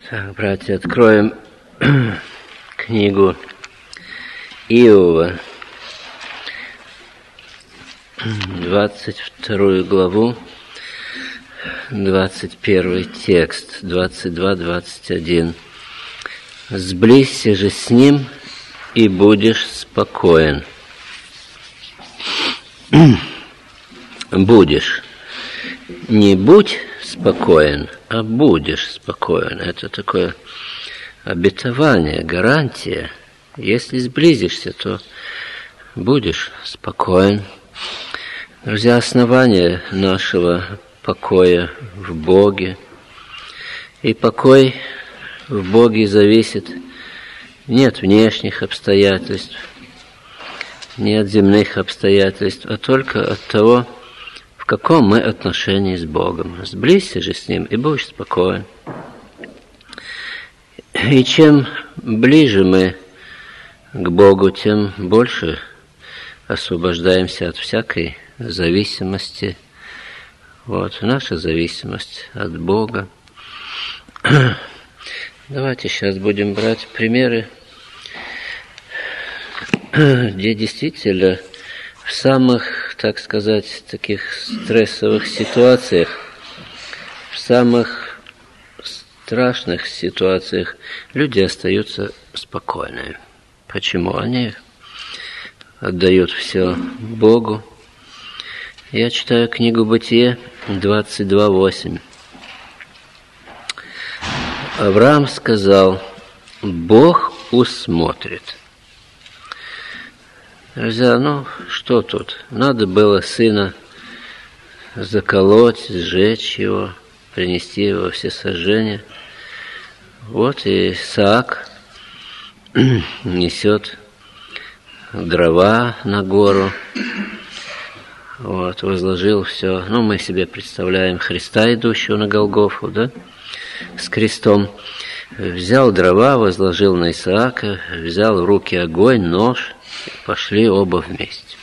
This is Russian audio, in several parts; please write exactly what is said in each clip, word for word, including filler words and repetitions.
Так, братья, откроем книгу Иова, двадцать вторую главу, двадцать первый текст, двадцать два двадцать один. «Сблизься же с ним, и будешь спокоен». Будешь. Не будь спокоен, а будешь спокоен. Это такое обетование, гарантия. Если сблизишься, то будешь спокоен. Друзья, основание нашего покоя в Боге. И покой в Боге зависит не от внешних обстоятельств, не от земных обстоятельств, а только от того, в каком мы отношении с Богом. Сблизься же с Ним, и будешь спокоен. И чем ближе мы к Богу, тем больше освобождаемся от всякой зависимости. Вот, наша зависимость от Бога. Давайте сейчас будем брать примеры, где действительно в самых, так сказать, таких стрессовых ситуациях, в самых страшных ситуациях люди остаются спокойными. Почему? Они отдают все Богу. Я читаю книгу Бытие двадцать два восемь. Авраам сказал: Бог усмотрит. Друзья, ну что тут? Надо было сына заколоть, сжечь его, принести его всесожжение. Вот и Исаак несет дрова на гору, вот, возложил все. Ну, мы себе представляем Христа, идущего на Голгофу, да, с крестом. Взял дрова, возложил на Исаака, взял в руки огонь, нож, пошли оба вместе.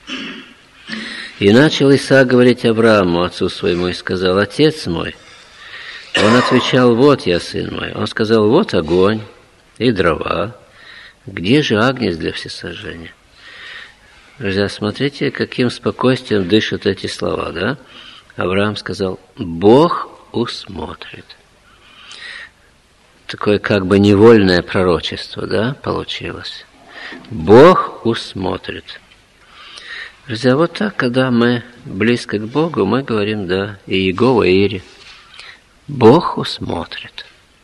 И начал Исаак говорить Аврааму, отцу своему, и сказал: отец мой. Он отвечал: вот я, сын мой. Он сказал: вот огонь и дрова. Где же агнец для всесожжения? Друзья, смотрите, каким спокойствием дышат эти слова, да? Авраам сказал: Бог усмотрит. Такое как бы невольное пророчество, да, получилось. Бог усмотрит. Друзья, вот так, когда мы близко к Богу, мы говорим, да, и Иегова Ире. Бог усмотрит.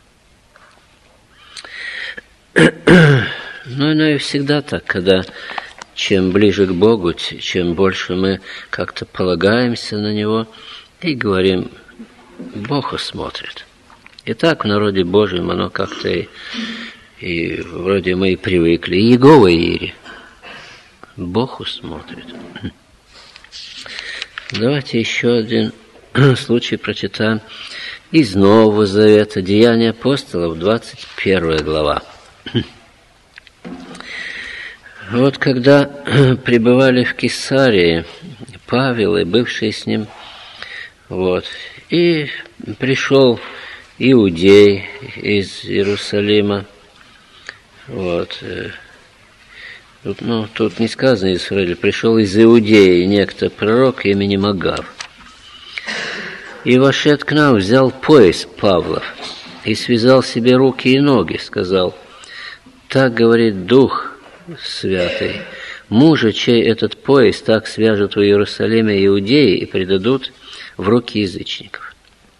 Ну, ну и всегда так, когда чем ближе к Богу, чем больше мы как-то полагаемся на Него и говорим: Бог усмотрит. И так в народе Божьем оно как-то и, и вроде мы и привыкли. И Иегова Ире. Бог усмотрит. Давайте еще один случай прочитаем из Нового Завета, Деяния апостолов, двадцать первая глава. Вот когда пребывали в Кесарии Павел и бывшие с ним, вот, и пришел иудей из Иерусалима, вот, тут, ну, тут не сказано из Израиля, пришел из Иудеи некто пророк именем Агав, и вошед к нам, взял пояс Павлов и связал себе руки и ноги, сказал: так говорит Дух Святый, мужа, чей этот пояс так свяжут в Иерусалиме иудеи и предадут в руки язычников.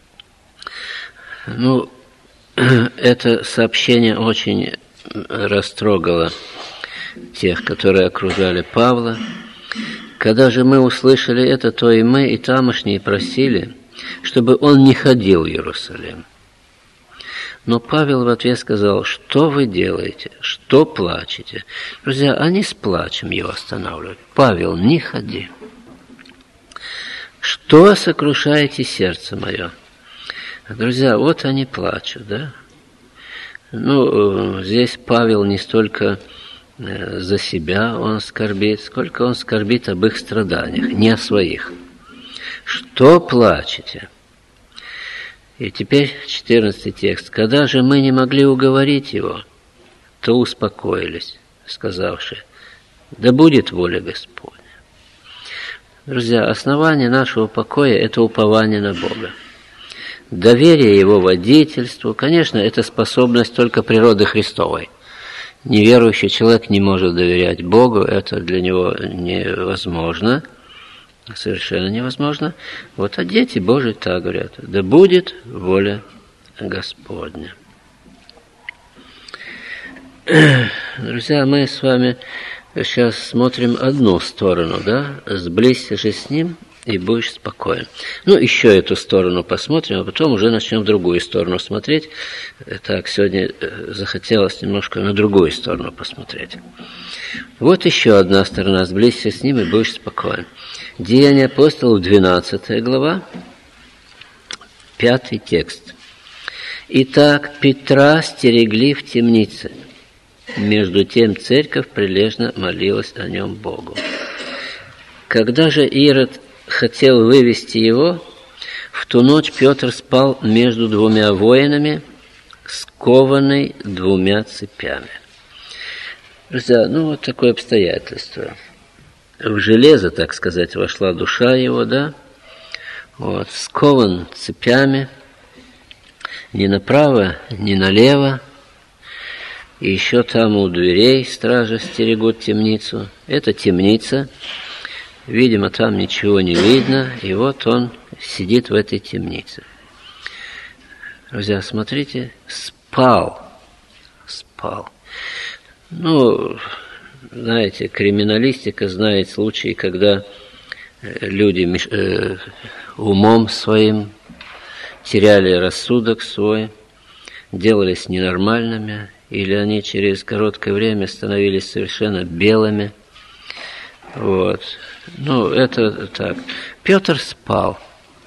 Ну, это сообщение очень растрогало тех, которые окружали Павла. Когда же мы услышали это, то и мы, и тамошние просили, чтобы он не ходил в Иерусалим. Но Павел в ответ сказал: что вы делаете, что плачете? Друзья, они с плачем его останавливают. Павел, не ходи. Что сокрушаете сердце мое? Друзья, вот они плачут, да? Ну, здесь Павел не столько за себя он скорбит, сколько он скорбит об их страданиях, не о своих. Что плачете? И теперь четырнадцатый текст. «Когда же мы не могли уговорить его, то успокоились, сказавши, да будет воля Господня». Друзья, основание нашего покоя – это упование на Бога. Доверие Его водительству, конечно, это способность только природы Христовой. Неверующий человек не может доверять Богу, это для него невозможно, совершенно невозможно. Вот, а дети Божии так говорят: да будет воля Господня. Друзья, мы с вами сейчас смотрим одну сторону, да? Сблизься же с Ним, и будешь спокоен. Ну, еще эту сторону посмотрим, а потом уже начнем другую сторону смотреть. Так, сегодня захотелось немножко на другую сторону посмотреть. Вот еще одна сторона. Сблизься с Ним, и будешь спокоен. Деяния апостолов, двенадцатая глава, пятый текст. «Итак, Петра стерегли в темнице. Между тем церковь прилежно молилась о нем Богу. Когда же Ирод хотел вывести его, в ту ночь Петр спал между двумя воинами, скованный двумя цепями». Друзья, ну вот такое обстоятельство. В железо, так сказать, вошла душа его, да, вот, скован цепями, ни направо, ни налево, и еще там у дверей стражи стерегут темницу. Это темница. Видимо, там ничего не видно, и вот он сидит в этой темнице. Друзья, смотрите, спал, спал. Ну, знаете, криминалистика знает случаи, когда люди э, умом своим теряли рассудок свой, делались ненормальными, или они через короткое время становились совершенно белыми. Вот. Ну, это так. Петр спал.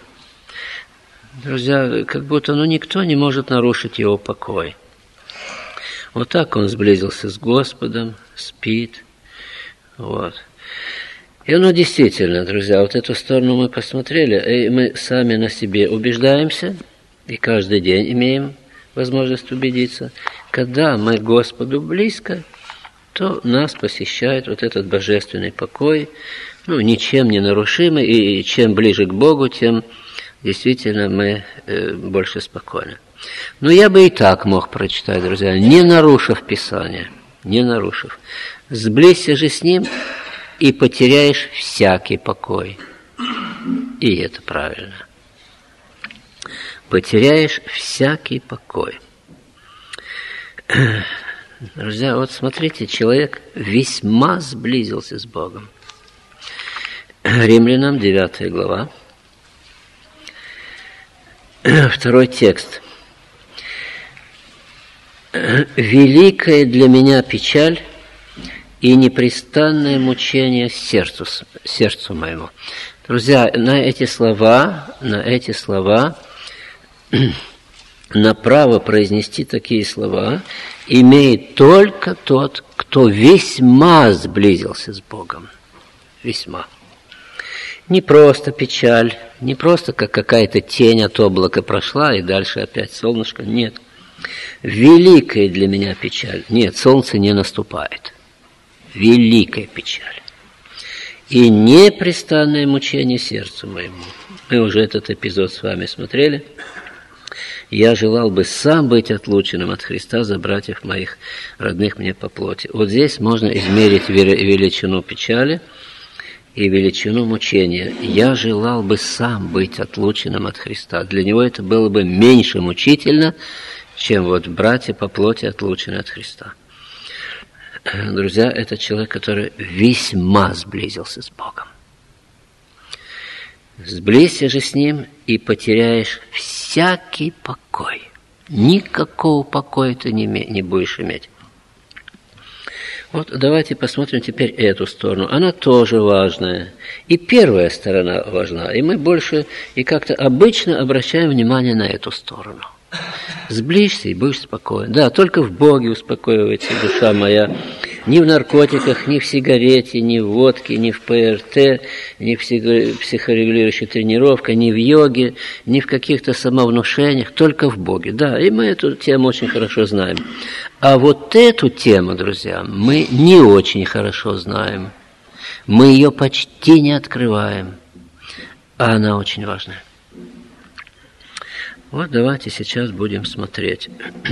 Друзья, как будто ну, никто не может нарушить его покой. Вот так он сблизился с Господом, спит. Вот. И ну, действительно, друзья, вот эту сторону мы посмотрели, и мы сами на себе убеждаемся, и каждый день имеем возможность убедиться. Когда мы Господу близко, то нас посещает вот этот божественный покой, ну, ничем не нарушимый, и чем ближе к Богу, тем действительно мы э, больше спокойны. Но я бы и так мог прочитать, друзья, не нарушив Писание, не нарушив. Сблизься же с Ним, и потеряешь всякий покой. И это правильно. Потеряешь всякий покой. Друзья, вот смотрите, человек весьма сблизился с Богом. Римлянам, девятая глава, второй текст. «Великая для меня печаль и непрестанное мучение сердцу, сердцу моему». Друзья, на эти слова, на эти слова, на право произнести такие слова имеет только тот, кто весьма сблизился с Богом. Весьма. Не просто печаль, не просто как какая-то тень от облака прошла, и дальше опять солнышко. Нет. Великая для меня печаль. Нет, солнце не наступает. Великая печаль. И непрестанное мучение сердцу моему. Мы уже этот эпизод с вами смотрели. Я желал бы сам быть отлученным от Христа за братьев моих, родных мне по плоти. Вот здесь можно измерить величину печали и величину мучения. Я желал бы сам быть отлученным от Христа. Для него это было бы меньше мучительно, чем вот братья по плоти отлучены от Христа. Друзья, это человек, который весьма сблизился с Богом. Сблизься же с Ним, и потеряешь всякий покой. Никакого покоя ты не, не будешь иметь. Вот давайте посмотрим теперь эту сторону. Она тоже важная. И первая сторона важна. И мы больше и как-то обычно обращаем внимание на эту сторону. Сблизься и будешь спокоен. Да, только в Боге успокаивается душа моя. Ни в наркотиках, ни в сигарете, ни в водке, ни в ПРТ, ни в психорегулирующей тренировке, ни в йоге, ни в каких-то самовнушениях, только в Боге. Да, и мы эту тему очень хорошо знаем. А вот эту тему, друзья, мы не очень хорошо знаем. Мы ее почти не открываем. А она очень важная. Вот давайте сейчас будем смотреть.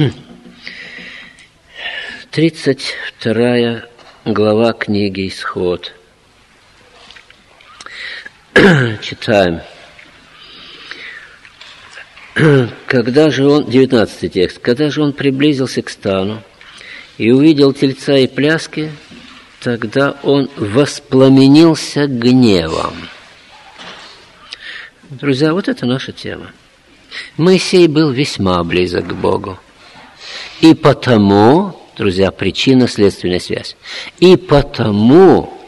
тридцать вторая глава книги «Исход». Читаем. Когда же он, девятнадцатый текст, когда же он приблизился к стану и увидел тельца и пляски, тогда он воспламенился гневом. Друзья, вот это наша тема. Моисей был весьма близок к Богу. И потому, друзья, причинно-следственная связь, и потому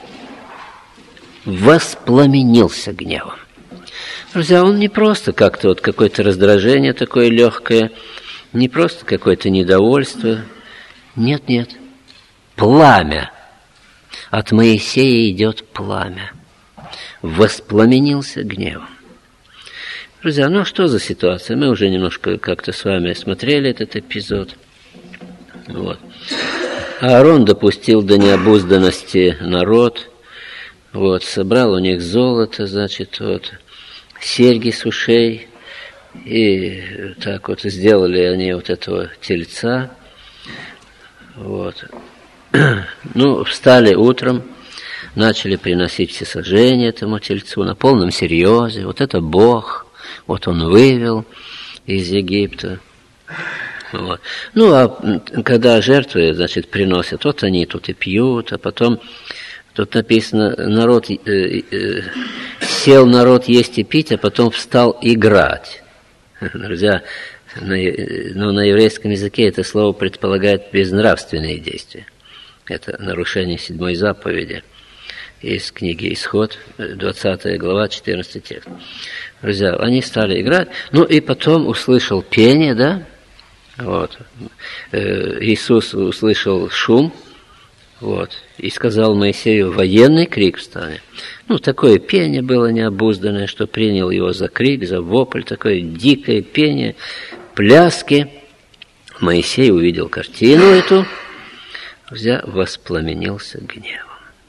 воспламенился гневом. Друзья, он не просто как-то вот какое-то раздражение такое легкое, не просто какое-то недовольство. Нет, нет. Пламя. От Моисея идет пламя. Воспламенился гневом. Друзья, ну что за ситуация? Мы уже немножко как-то с вами смотрели этот эпизод. Вот. Аарон допустил до необузданности народ. Вот, собрал у них золото, значит, вот, серьги с ушей. И так вот сделали они вот этого тельца. Вот. Ну, встали утром, начали приносить всесожжения этому тельцу на полном серьезе. Вот это Бог. Вот он вывел из Египта. Вот. Ну, а когда жертвы, значит, приносят, вот они тут и пьют, а потом, тут написано, народ, э, э, сел народ есть и пить, а потом встал играть. Друзья, на, ну, на еврейском языке это слово предполагает безнравственные действия. Это нарушение седьмой заповеди из книги «Исход», двадцатая глава, четырнадцатый текст. Друзья, они стали играть, ну и потом услышал пение, да, вот, Иисус услышал шум, вот, и сказал Моисею: военный крик встанет. Ну, такое пение было необузданное, что принял его за крик, за вопль, такое дикое пение, пляски. Моисей увидел картину эту, друзья, воспламенился гневом.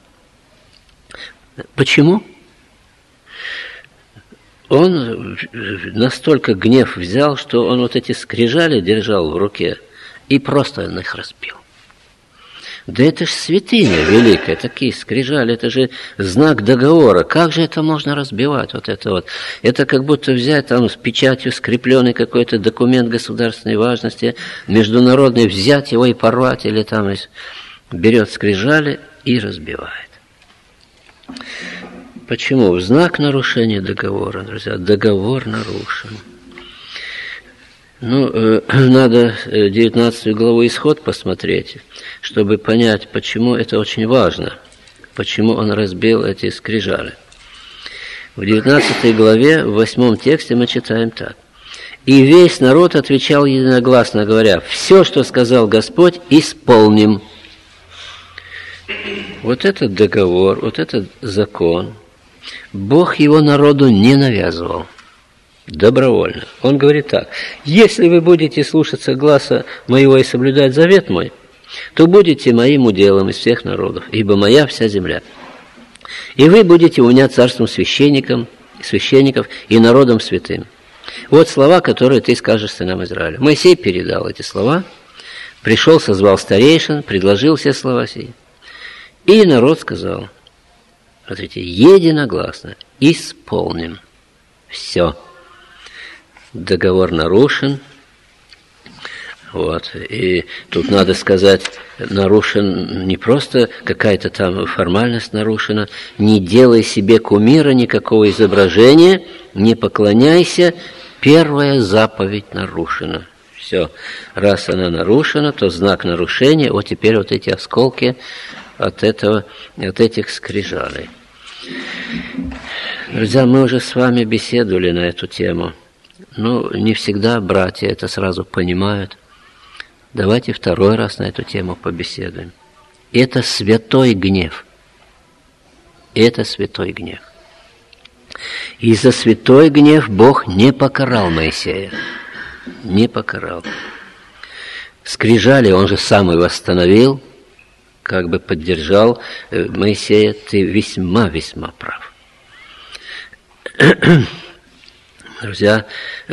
Почему? Он настолько гнев взял, что он вот эти скрижали держал в руке и просто их разбил. Да это же святыня великая, такие скрижали, это же знак договора. Как же это можно разбивать? Вот это вот. Это как будто взять там с печатью скрепленный какой-то документ государственной важности, международный, взять его и порвать, или там берет скрижали и разбивает. Почему? В знак нарушения договора, друзья. Договор нарушен. Ну, э, надо девятнадцатую главу «Исход» посмотреть, чтобы понять, почему это очень важно. Почему он разбил эти скрижали. В девятнадцатой главе, в восьмом тексте мы читаем так. «И весь народ отвечал единогласно, говоря: все, что сказал Господь, исполним». Вот этот договор, вот этот закон, Бог его народу не навязывал. Добровольно. Он говорит так: если вы будете слушаться гласа моего и соблюдать завет мой, то будете моим уделом из всех народов, ибо моя вся земля. И вы будете у меня царством священником, священников и народом святым. Вот слова, которые ты скажешь сынам Израиля. Моисей передал эти слова, пришел, созвал старейшин, предложил все слова сии. И народ сказал, смотрите, единогласно: исполним. Все. Договор нарушен. Вот. И тут надо сказать, нарушен не просто какая-то там формальность нарушена. Не делай себе кумира, никакого изображения, не поклоняйся. Первая заповедь нарушена. Все. Раз она нарушена, то знак нарушения. Вот теперь вот эти осколки от этого, от этих скрижалей. Друзья, мы уже с вами беседовали на эту тему. Ну, не всегда братья это сразу понимают. Давайте второй раз на эту тему побеседуем. Это святой гнев. Это святой гнев. И за святой гнев Бог не покарал Моисея. Не покарал. Скрижали Он же сам и восстановил, как бы поддержал Моисея. Ты весьма-весьма прав. Друзья,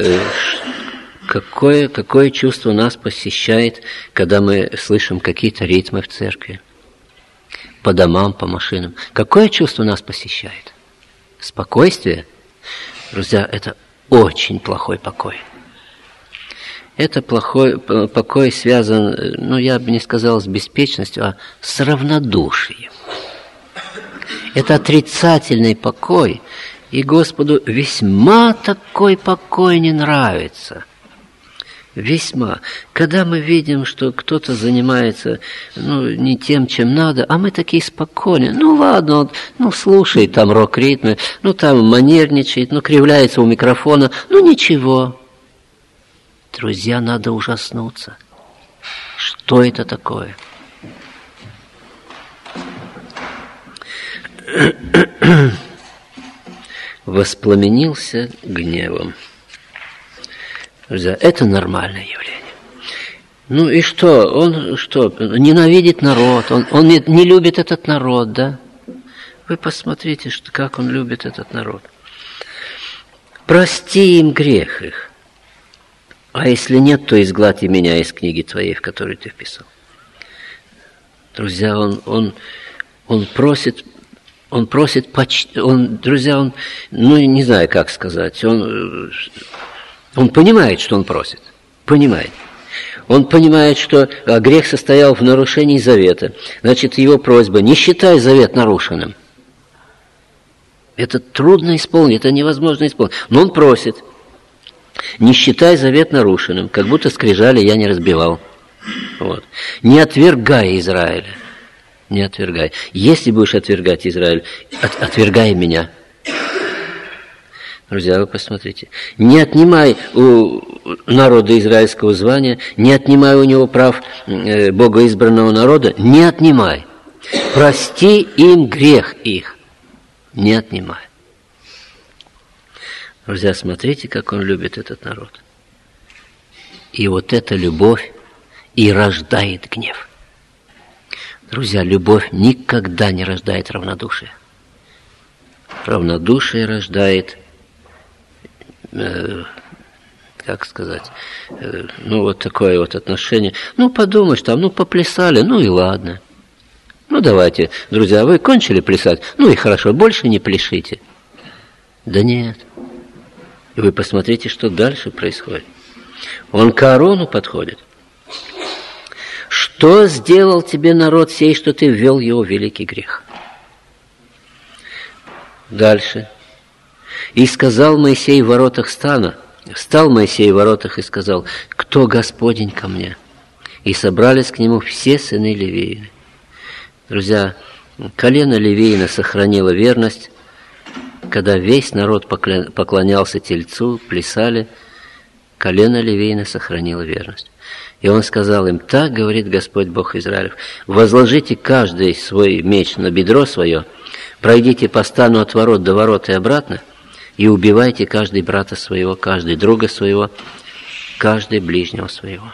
какое, какое чувство нас посещает, когда мы слышим какие-то ритмы в церкви, по домам, по машинам? Какое чувство нас посещает? Спокойствие? Друзья, это очень плохой покой. Это плохой покой связан, ну, я бы не сказал с беспечностью, а с равнодушием. Это отрицательный покой, и Господу весьма такой покой не нравится. Весьма. Когда мы видим, что кто-то занимается, ну, не тем, чем надо, а мы такие спокойные. Ну, ладно, он, ну, слушает там рок-ритмы, ну, там манерничает, ну, кривляется у микрофона. Ну, ничего. Друзья, надо ужаснуться. Что это такое? Воспламенился гневом. Друзья, это нормальное явление. Ну и что? Он что? Ненавидит народ, он, он не, не любит этот народ, да? Вы посмотрите, что, как он любит этот народ. Прости им грех их. А если нет, то изгладь и меня из книги твоей, в которую ты вписал. Друзья, он, он, он просит, он просит почти, он, друзья, он, ну не знаю, как сказать, он... Он понимает, что он просит. Понимает. Он понимает, что грех состоял в нарушении завета. Значит, его просьба: не считай завет нарушенным. Это трудно исполнить, это невозможно исполнить. Но он просит: не считай завет нарушенным, как будто скрижали я не разбивал. Вот. Не отвергай Израиля. Не отвергай. Если будешь отвергать Израиль, от, отвергай меня. Друзья, вы посмотрите. Не отнимай у народа израильского звания, не отнимай у него прав э, богоизбранного народа, не отнимай. Прости им грех их, не отнимай. Друзья, смотрите, как он любит этот народ. И вот эта любовь и рождает гнев. Друзья, любовь никогда не рождает равнодушие. Равнодушие рождает, э, как сказать, э, ну вот такое вот отношение. Ну подумаешь там, ну поплясали, ну и ладно. Ну давайте, друзья, вы кончили плясать, ну и хорошо, больше не пляшите. Да нет. И вы посмотрите, что дальше происходит. Он к Аарону подходит. Что сделал тебе народ сей, что ты ввел его в великий грех? Дальше. И сказал Моисей в воротах стана, встал Моисей в воротах и сказал: кто Господень ко мне? И собрались к нему все сыны Левиины. Друзья, колено Левиина сохранило верность, когда весь народ поклонялся тельцу, плясали, колено Левиина сохранило верность. И он сказал им: так говорит Господь Бог Израилев: возложите каждый свой меч на бедро свое, пройдите по стану от ворот до ворот и обратно, и убивайте каждый брата своего, каждый друга своего, каждый ближнего своего.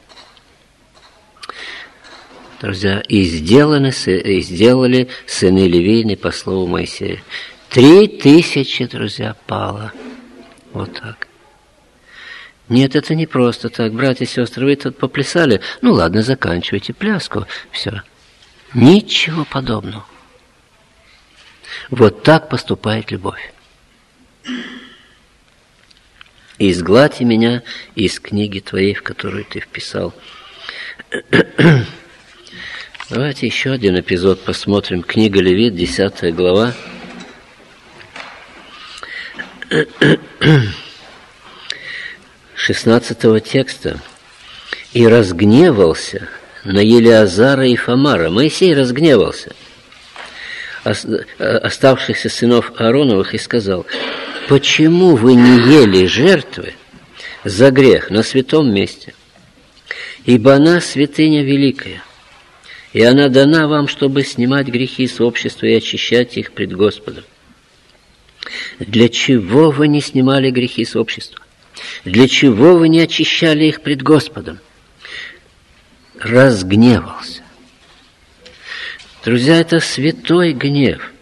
Друзья, и, сделаны, и сделали сыны Левиины по слову Моисея. Три тысячи, друзья, пало. Вот так. Нет, это не просто так. Братья и сестры, вы тут поплясали. Ну ладно, заканчивайте пляску. Все. Ничего подобного. Вот так поступает любовь. Изгладь меня из книги твоей, в которую ты вписал. Давайте еще один эпизод посмотрим. Книга Левит, десятая глава. шестнадцатого текста. «И разгневался на Елеазара и Фомара». Моисей разгневался оставшихся сынов Аароновых и сказал: «Почему вы не ели жертвы за грех на святом месте? Ибо она святыня великая, и она дана вам, чтобы снимать грехи с общества и очищать их пред Господом. Для чего вы не снимали грехи с общества? Для чего вы не очищали их пред Господом? Разгневался. Друзья, это святой гнев.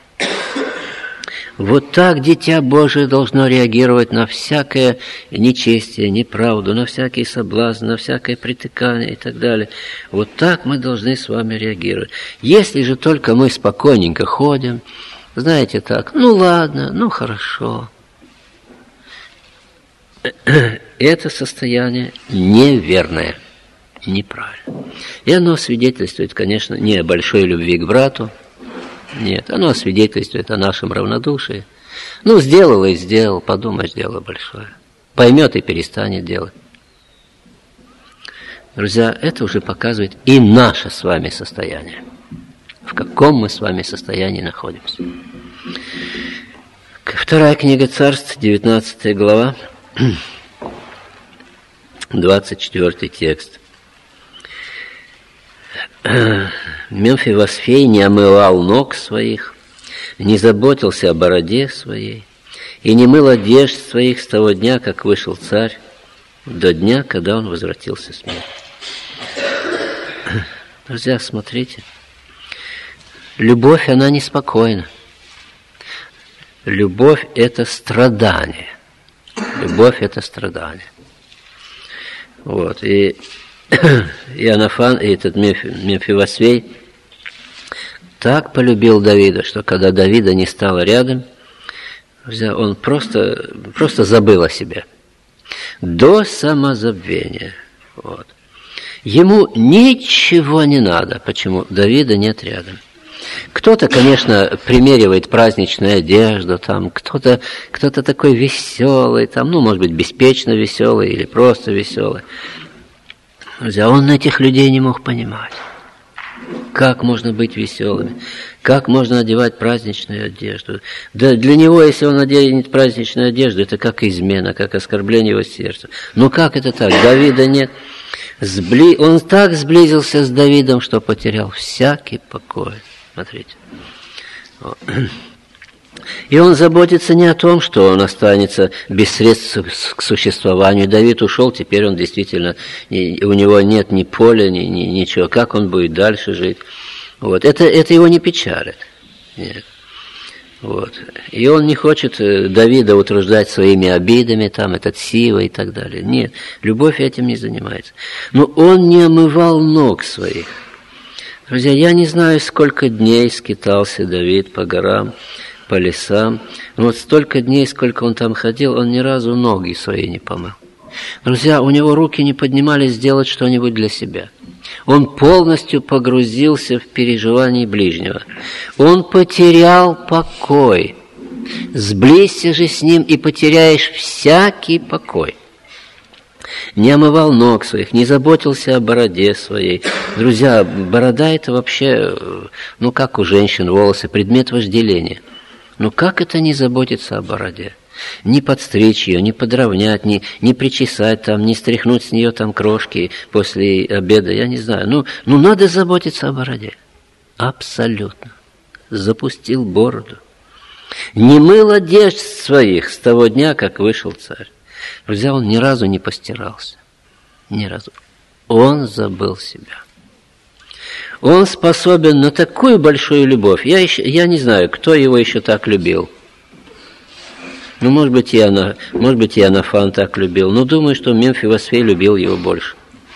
Вот так Дитя Божие должно реагировать на всякое нечестие, неправду, на всякий соблазн, на всякое притыкание и так далее. Вот так мы должны с вами реагировать. Если же только мы спокойненько ходим, знаете так, ну ладно, ну хорошо. Это состояние неверное, неправильно. И оно свидетельствует, конечно, не о большой любви к брату. Нет, оно свидетельствует о нашем равнодушии. Ну, сделал и сделал, подумаешь, дело большое. Поймет и перестанет делать. Друзья, это уже показывает и наше с вами состояние. В каком мы с вами состоянии находимся. Вторая книга Царств, девятнадцатая глава, двадцать четвёртый текст. Мемфивосфей не омывал ног своих, не заботился о бороде своей и не мыл одежд своих с того дня, как вышел царь, до дня, когда он возвратился с мира. Друзья, смотрите, любовь, она неспокойна. Любовь – это страдание. Любовь – это страдание. Вот, и Иоаннафан, и этот Мемфивосфей так полюбил Давида, что когда Давида не стало рядом, он просто, просто забыл о себе. До самозабвения. Вот. Ему ничего не надо. Почему? Давида нет рядом. Кто-то, конечно, примеривает праздничную одежду, там, кто-то, кто-то такой веселый, там, ну, может быть, беспечно веселый или просто веселый. Друзья, он этих людей не мог понимать. Как можно быть веселыми? Как можно одевать праздничную одежду? Да для него, если он оденет праздничную одежду, это как измена, как оскорбление его сердца. Но как это так? Давида нет. Сбли... Он так сблизился с Давидом, что потерял всякий покой. Смотрите. И он заботится не о том, что он останется без средств к существованию. Давид ушел, теперь он действительно, у него нет ни поля, ни, ни ничего. Как он будет дальше жить? Вот. Это, это его не печалит. Нет. Вот. И он не хочет Давида утруждать своими обидами, там, этот Сива и так далее. Нет, любовь этим не занимается. Но он не омывал ног своих. Друзья, я не знаю, сколько дней скитался Давид по горам, по лесам. Но вот столько дней, сколько он там ходил, он ни разу ноги свои не помыл. Друзья, у него руки не поднимались сделать что-нибудь для себя. Он полностью погрузился в переживание ближнего. Он потерял покой. Сблизься же с ним, и потеряешь всякий покой. Не омывал ног своих, не заботился о бороде своей. Друзья, борода – это вообще, ну как у женщин волосы, предмет вожделения. Ну как это не заботиться о бороде? Не подстричь ее, не подровнять, не, не причесать там, не стряхнуть с нее там крошки после обеда, я не знаю. Ну, ну надо заботиться о бороде. Абсолютно. Запустил бороду. Не мыл одежд своих с того дня, как вышел царь. Друзья, он ни разу не постирался. Ни разу. Он забыл себя. Он способен на такую большую любовь. Я, еще, я не знаю, кто его еще так любил. Ну, может быть, и она, может быть, и Иоаннафан так любил. Но думаю, что Мемфивосфей любил его больше.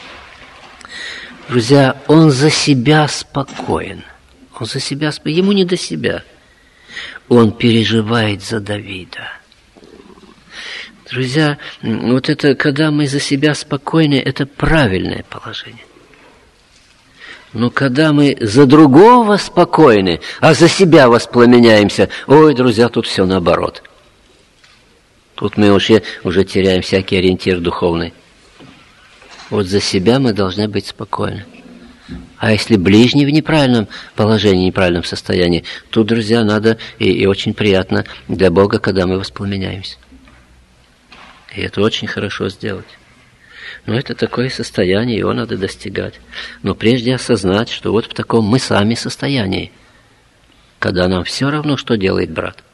Друзья, он за себя спокоен. Он за себя спокоен. Ему не до себя. Он переживает за Давида. Друзья, вот это, когда мы за себя спокойны, это правильное положение. Но когда мы за другого спокойны, а за себя воспламеняемся, ой, друзья, тут все наоборот. Тут мы уже, уже теряем всякий ориентир духовный. Вот за себя мы должны быть спокойны. А если ближний в неправильном положении, неправильном состоянии, тут, друзья, надо, и, и очень приятно для Бога, когда мы воспламеняемся. И это очень хорошо сделать. Но это такое состояние, его надо достигать. Но прежде осознать, что вот в таком мы сами состоянии, когда нам все равно, что делает брат.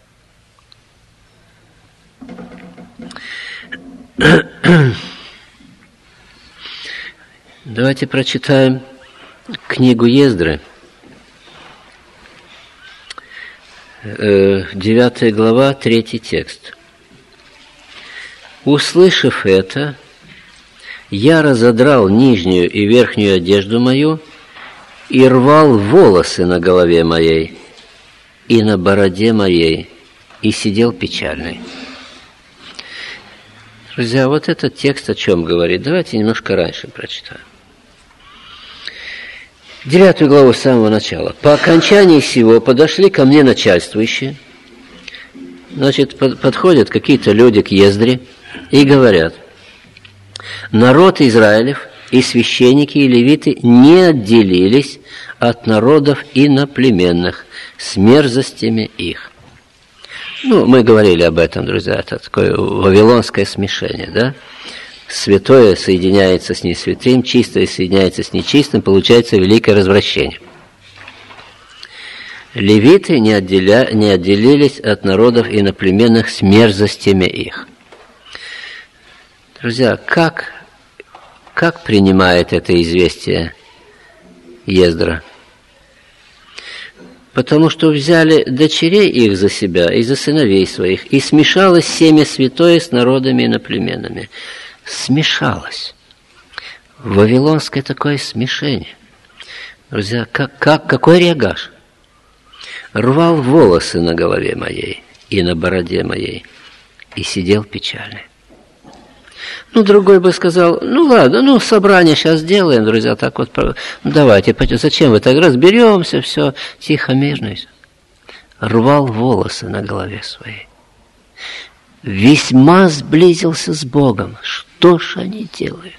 Давайте прочитаем книгу Ездры, девятая глава, третий текст. «Услышав это, я разодрал нижнюю и верхнюю одежду мою и рвал волосы на голове моей и на бороде моей, и сидел печальный». Друзья, вот этот текст о чем говорит? Давайте немножко раньше прочитаем. Девятую главу с самого начала. «По окончании сего подошли ко мне начальствующие». Значит, подходят какие-то люди к Ездре и говорят: «Народ Израилев и священники и левиты не отделились от народов иноплеменных с мерзостями их». Ну, мы говорили об этом, друзья, это такое вавилонское смешение, да? Святое соединяется с несвятым, чистое соединяется с нечистым, получается великое развращение. Левиты не, отделя... не отделились от народов иноплеменных с мерзостями их. Друзья, как, как принимает это известие Ездра? Потому что взяли дочерей их за себя и за сыновей своих, и смешалось семя святое с народами иноплеменными. Смешалось. Вавилонское такое смешение. Друзья, как, как, какой реагаж? «Рвал волосы на голове моей и на бороде моей, и сидел печальный». Ну, другой бы сказал: ну ладно, ну собрание сейчас сделаем, друзья, так вот, давайте, зачем вы так, разберемся, все, тихо, мирно. Рвал волосы на голове своей. Весьма сблизился с Богом. Что ж они делают?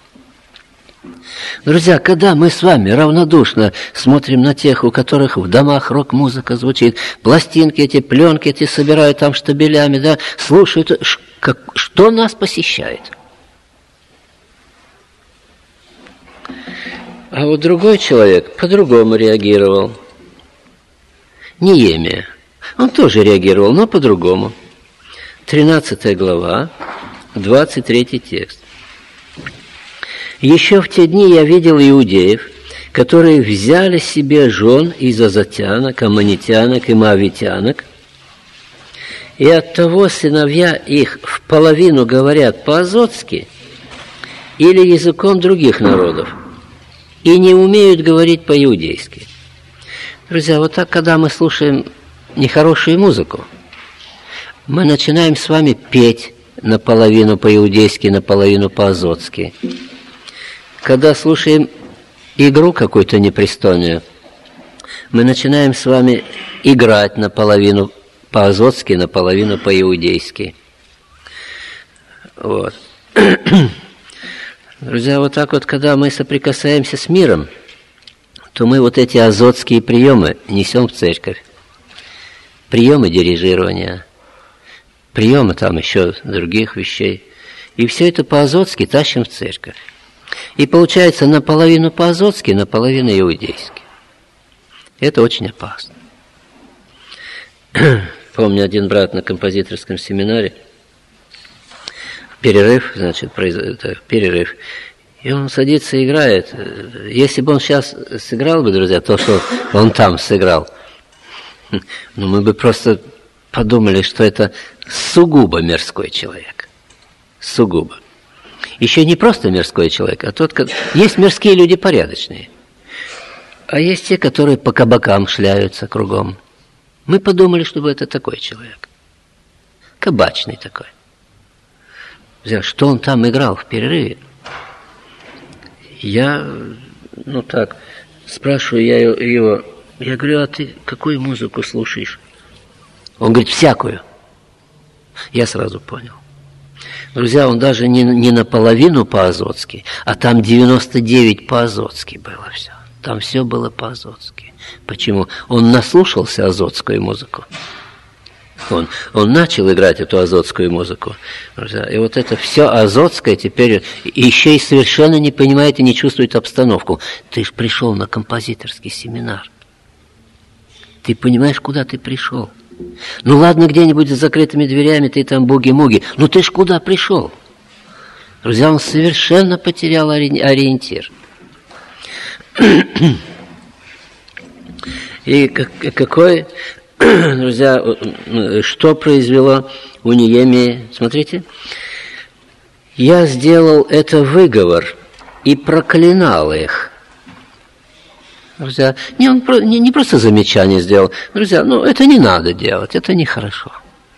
Друзья, когда мы с вами равнодушно смотрим на тех, у которых в домах рок-музыка звучит, пластинки эти, пленки эти собирают там штабелями, да, слушают, как, что нас посещает? А вот другой человек по-другому реагировал. Неемия. Он тоже реагировал, но по-другому. тринадцатая глава, двадцать третий текст. «Еще в те дни я видел иудеев, которые взяли себе жен из азотянок, аммонитянок и моавитянок, и оттого сыновья их в половину говорят по-азотски или языком других народов, и не умеют говорить по-иудейски». Друзья, вот так, когда мы слушаем нехорошую музыку, мы начинаем с вами петь наполовину по-иудейски, наполовину по-азотски. Когда слушаем игру какую-то непристойную, мы начинаем с вами играть наполовину по-азотски, наполовину по-иудейски. Вот. Друзья, вот так вот, когда мы соприкасаемся с миром, то мы вот эти азотские приемы несем в церковь. Приемы дирижирования, приемы там еще других вещей. И все это по-азотски тащим в церковь. И получается наполовину по-азотски, наполовину иудейски. Это очень опасно. Помню, один брат на композиторском семинаре, перерыв, значит, перерыв, и он садится и играет. Если бы он сейчас сыграл бы, друзья, то, что он там сыграл, ну, мы бы просто подумали, что это сугубо мирской человек. Сугубо. Еще не просто мирской человек, а тот, как... Есть мирские люди порядочные, а есть те, которые по кабакам шляются кругом. Мы подумали, чтобы это такой человек. Кабачный такой. Что он там играл в перерыве? Я, ну так, спрашиваю я его, я говорю: а ты какую музыку слушаешь? Он говорит: всякую. Я сразу понял. Друзья, он даже не, не наполовину по-азотски, а там девяносто девять по-азотски было все. Там все было по-азотски. Почему? Он наслушался азотскую музыку. Он, он начал играть эту азотскую музыку. И вот это все азотское теперь еще и совершенно не понимает и не чувствует обстановку. Ты ж пришел на композиторский семинар. Ты понимаешь, куда ты пришел? Ну ладно, где-нибудь за закрытыми дверями ты там буги-муги. Ну ты ж куда пришел? Друзья, он совершенно потерял ориентир. И какой, друзья, что произвело у Неемии? Смотрите. «Я сделал это выговор и проклинал их». Друзья, не, он не, не просто замечание сделал. Друзья, ну это не надо делать, это нехорошо.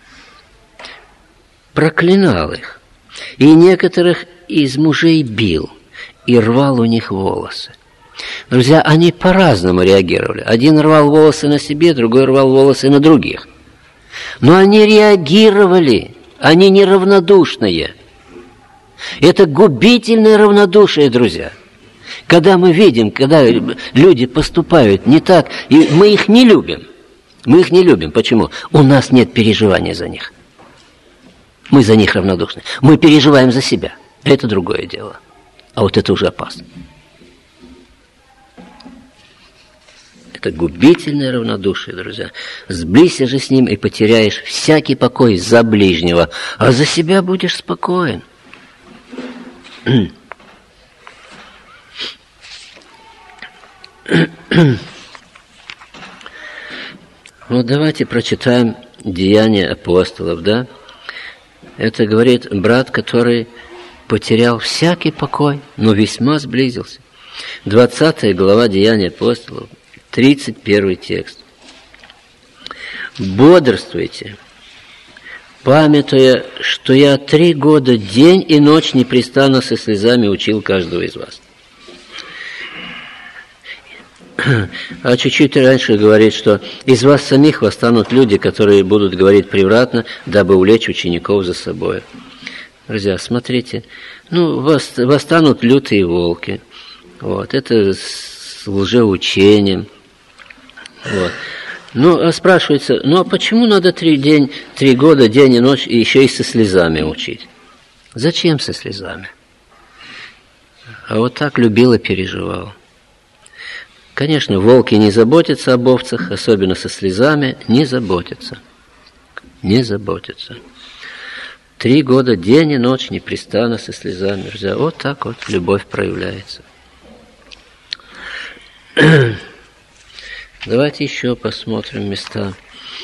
Проклинал их. И некоторых из мужей бил и рвал у них волосы. Друзья, они по-разному реагировали. Один рвал волосы на себе, другой рвал волосы на других. Но они реагировали, они неравнодушные. Это губительное равнодушие, друзья. Когда мы видим, когда люди поступают не так, и мы их не любим. Мы их не любим. Почему? У нас нет переживания за них. Мы за них равнодушны. Мы переживаем за себя. Это другое дело. А вот это уже опасно. Это губительное равнодушие, друзья. Сблизься же с ним и потеряешь всякий покой за ближнего, а за себя будешь спокоен. Вот давайте прочитаем Деяния апостолов, да? Это говорит брат, который потерял всякий покой, но весьма сблизился. двадцатая глава Деяний апостолов, тридцать первый текст. «Бодрствуйте, памятуя, что я три года день и ночь непрестанно со слезами учил каждого из вас». А чуть-чуть раньше говорит, что из вас самих восстанут люди, которые будут говорить превратно, дабы увлечь учеников за собой. Друзья, смотрите, ну, восстанут лютые волки. Вот, это с лжеучением. Вот. Ну, а спрашивается, ну, а почему надо три, день, три года, день и ночь, и еще и со слезами учить? Зачем со слезами? А вот так любил и переживал. Конечно, волки не заботятся об овцах, особенно со слезами, не заботятся. Не заботятся. Три года, день и ночь, непрестанно со слезами. Друзья, вот так вот любовь проявляется. Давайте еще посмотрим места.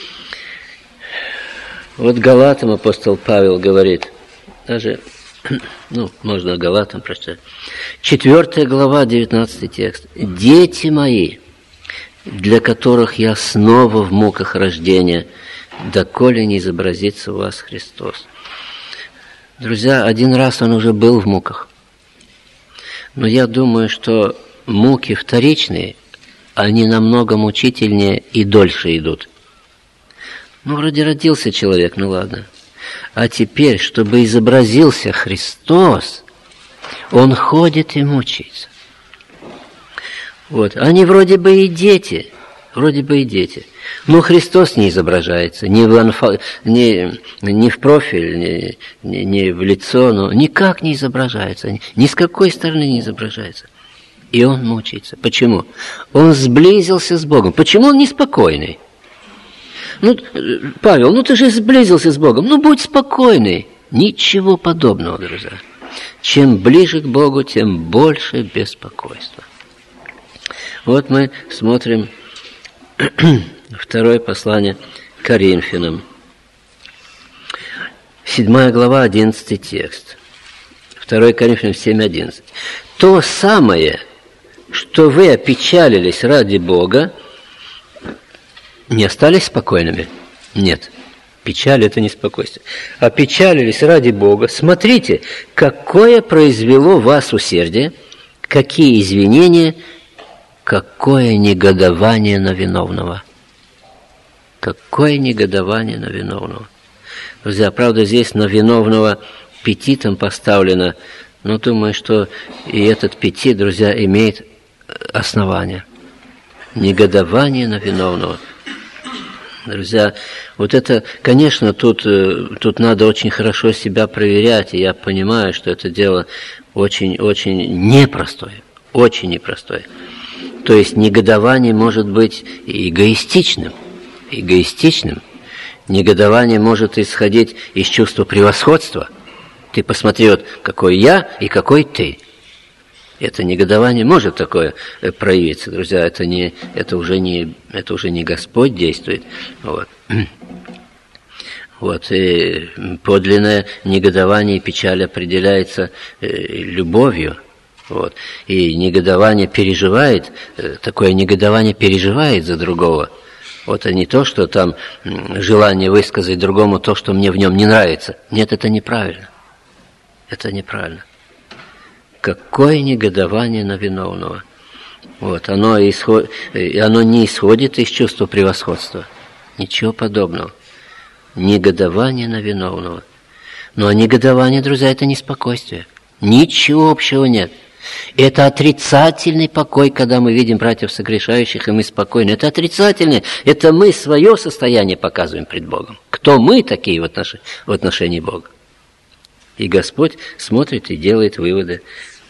Вот Галатам апостол Павел говорит, даже, ну, можно Галатам прочитать. Четвертая глава, девятнадцатый текст. «Дети мои, для которых я снова в муках рождения, доколе не изобразится у вас Христос». Друзья, один раз он уже был в муках. Но я думаю, что муки вторичные, они намного мучительнее и дольше идут. Ну, вроде родился человек, ну ладно. А теперь, чтобы изобразился Христос, он ходит и мучается. Вот. Они вроде бы и дети, вроде бы и дети. Но Христос не изображается, ни в, анфа, ни, ни в профиль, ни, ни, ни в лицо, но никак не изображается, ни, ни с какой стороны не изображается. И он мучается. Почему? Он сблизился с Богом. Почему он неспокойный? Ну, Павел, ну ты же сблизился с Богом, ну будь спокойный. Ничего подобного, друзья. Чем ближе к Богу, тем больше беспокойства. Вот мы смотрим второе послание к Коринфянам. Седьмая глава, одиннадцатый текст. второе Коринфянам семь одиннадцать. «То самое, что вы опечалились ради Бога, не остались спокойными?» Нет. Печаль – это не спокойствие. «Опечалились ради Бога. Смотрите, какое произвело вас усердие, какие извинения, какое негодование на виновного». Какое негодование на виновного. Друзья, правда, здесь на виновного петитом поставлено, но думаю, что и этот петит, друзья, имеет основание. Негодование на виновного. Друзья, вот это, конечно, тут, тут надо очень хорошо себя проверять, и я понимаю, что это дело очень-очень непростое, очень непростое. То есть негодование может быть эгоистичным, эгоистичным. Негодование может исходить из чувства превосходства. Ты посмотри, вот какой я и какой ты. Это негодование может такое проявиться, друзья. Это не, это уже не, это уже не Господь действует. Вот. Вот, и подлинное негодование и печаль определяется любовью. Вот. И негодование переживает, такое негодование переживает за другого. Вот, а не то, что там желание высказать другому то, что мне в нем не нравится. Нет, это неправильно. Это неправильно. Какое негодование на виновного. Вот, оно, исход... оно не исходит из чувства превосходства. Ничего подобного. Негодование на виновного. Но негодование, друзья, это не спокойствие. Ничего общего нет. Это отрицательный покой, когда мы видим братьев согрешающих, и мы спокойны. Это отрицательный. Это мы свое состояние показываем пред Богом. Кто мы такие в отношении, в отношении Бога? И Господь смотрит и делает выводы.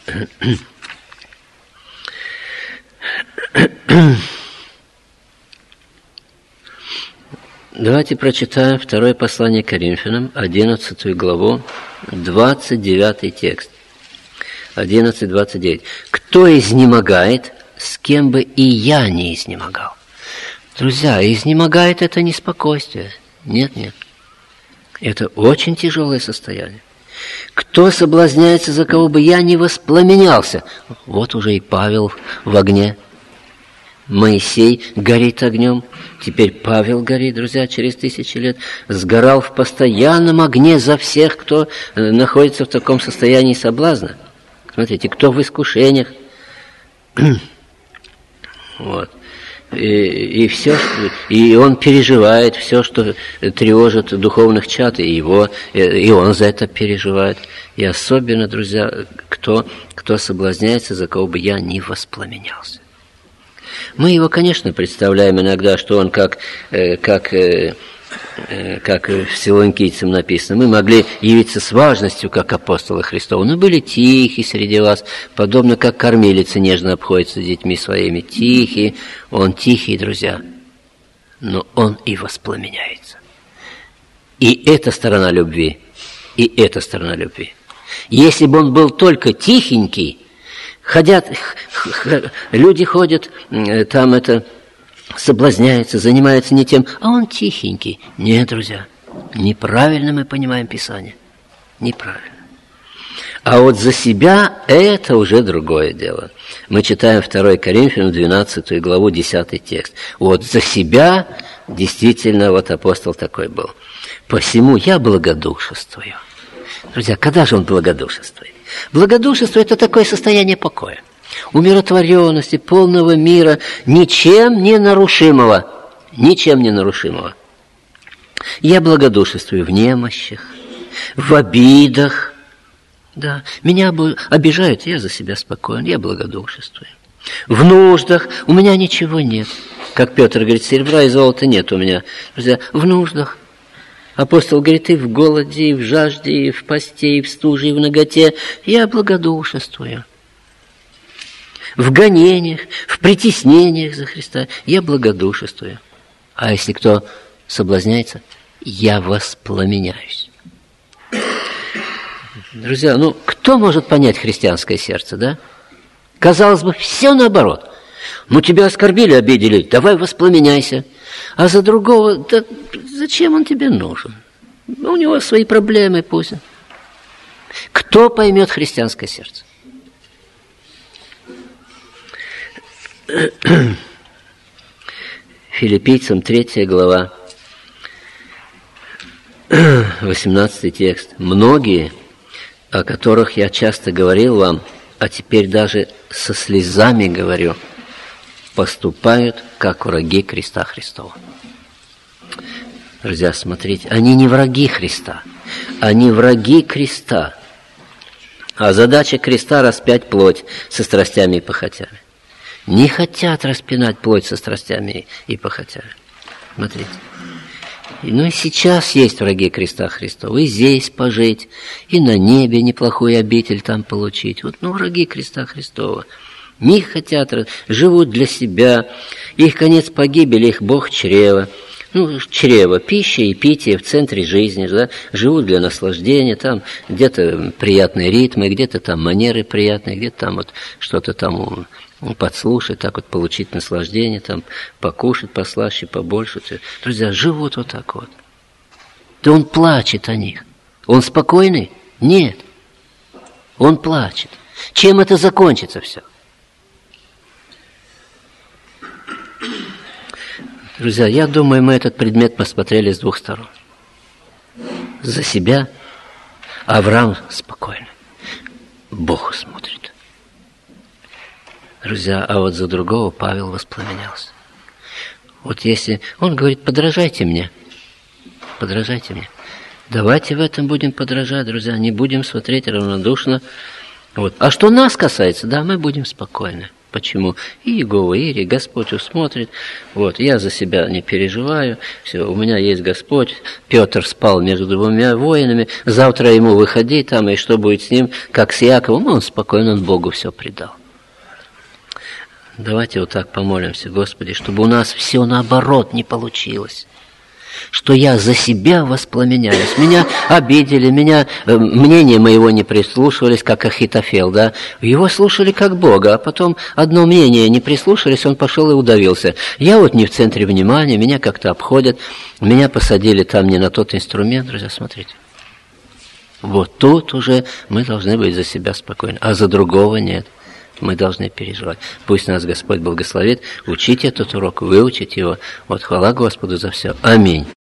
Давайте прочитаем второе послание к Коринфянам, одиннадцатую главу, двадцать девятый текст. одиннадцать двадцать девять. «Кто изнемогает, с кем бы и я не изнемогал». Друзья, изнемогает – это не спокойствие. Нет, нет. Это очень тяжелое состояние. «Кто соблазняется, за кого бы я не воспламенялся». Вот уже и Павел в огне. Моисей горит огнем. Теперь Павел горит, друзья, через тысячи лет. Сгорал в постоянном огне за всех, кто находится в таком состоянии соблазна. Смотрите, кто в искушениях. Вот. И, и все, и он переживает все, что тревожит духовных чад, и его, и он за это переживает. И особенно, друзья, кто, кто соблазняется, за кого бы я не воспламенялся. Мы его, конечно, представляем иногда, что он как, как, как в Фессалоникийцам написано, мы могли явиться с важностью, как апостолы Христовы, но были тихи среди вас, подобно как кормилица нежно обходится с детьми своими. Тихий, он тихий, друзья, но он и воспламеняется. И эта сторона любви, и эта сторона любви. Если бы он был только тихенький, ходят, люди ходят, там это... соблазняется, занимается не тем, а он тихенький. Нет, друзья, неправильно мы понимаем Писание. Неправильно. А вот за себя это уже другое дело. Мы читаем второе Коринфянам, двенадцатую главу, десятый текст. Вот за себя действительно вот апостол такой был. «Посему я благодушествую». Друзья, когда же он благодушествует? Благодушество – это такое состояние покоя, умиротворенности, полного мира, ничем не нарушимого. Ничем не нарушимого. Я благодушествую в немощах, в обидах. Да, меня обижают, я за себя спокоен, я благодушествую. В нуждах у меня ничего нет. Как Петр говорит, серебра и золота нет у меня. Друзья, в нуждах. Апостол говорит, и в голоде, и в жажде, и в посте, и в стуже, и в наготе я благодушествую. В гонениях, в притеснениях за Христа я благодушествую. А если кто соблазняется, я воспламеняюсь. Друзья, ну кто может понять христианское сердце, да? Казалось бы, все наоборот. Ну тебя оскорбили, обидели, давай воспламеняйся. А за другого, да зачем он тебе нужен? У него свои проблемы пусть. Кто поймет христианское сердце? Филиппийцам третья глава, восемнадцатый текст. «Многие, о которых я часто говорил вам, а теперь даже со слезами говорю, поступают, как враги креста Христова». Друзья, смотрите, они не враги Христа, они враги креста. А задача креста – распять плоть со страстями и похотями. Не хотят распинать плоть со страстями и похотями. Смотрите. Ну и сейчас есть враги креста Христова. И здесь пожить, и на небе неплохую обитель там получить. Вот, ну, враги креста Христова. Не хотят, живут для себя. Их конец погибели, их Бог чрево. Ну, чрево, пища и питье в центре жизни, да, живут для наслаждения, там где-то приятные ритмы, где-то там манеры приятные, где-то там вот что-то там подслушать, так вот получить наслаждение, там покушать послаще, побольше. Друзья, живут вот так вот. Да он плачет о них. Он спокойный? Нет. Он плачет. Чем это закончится все? Друзья, я думаю, мы этот предмет посмотрели с двух сторон. За себя Авраам спокойно. Бог смотрит. Друзья, а вот за другого Павел воспламенялся. Вот если... Он говорит, подражайте мне. Подражайте мне. Давайте в этом будем подражать, друзья. Не будем смотреть равнодушно. Вот. А что нас касается, да, мы будем спокойны. Почему? И Иегова Ири, Господь усмотрит. Вот, я за себя не переживаю. Все, у меня есть Господь. Петр спал между двумя воинами. Завтра ему выходить там, и что будет с ним, как с Яковом. Он спокойно, он Богу все предал. Давайте вот так помолимся, Господи, чтобы у нас все наоборот не получилось. Что я за себя воспламеняюсь. Меня обидели, меня, э, мнение моего не прислушивались, как Ахитофел, да. Его слушали как Бога, а потом одно мнение не прислушались, он пошел и удавился. Я вот не в центре внимания, меня как-то обходят, меня посадили там не на тот инструмент, друзья, смотрите. Вот тут уже мы должны быть за себя спокойны, а за другого нет. Мы должны переживать. Пусть нас Господь благословит. Учите этот урок, выучите его. Вот хвала Господу за все. Аминь.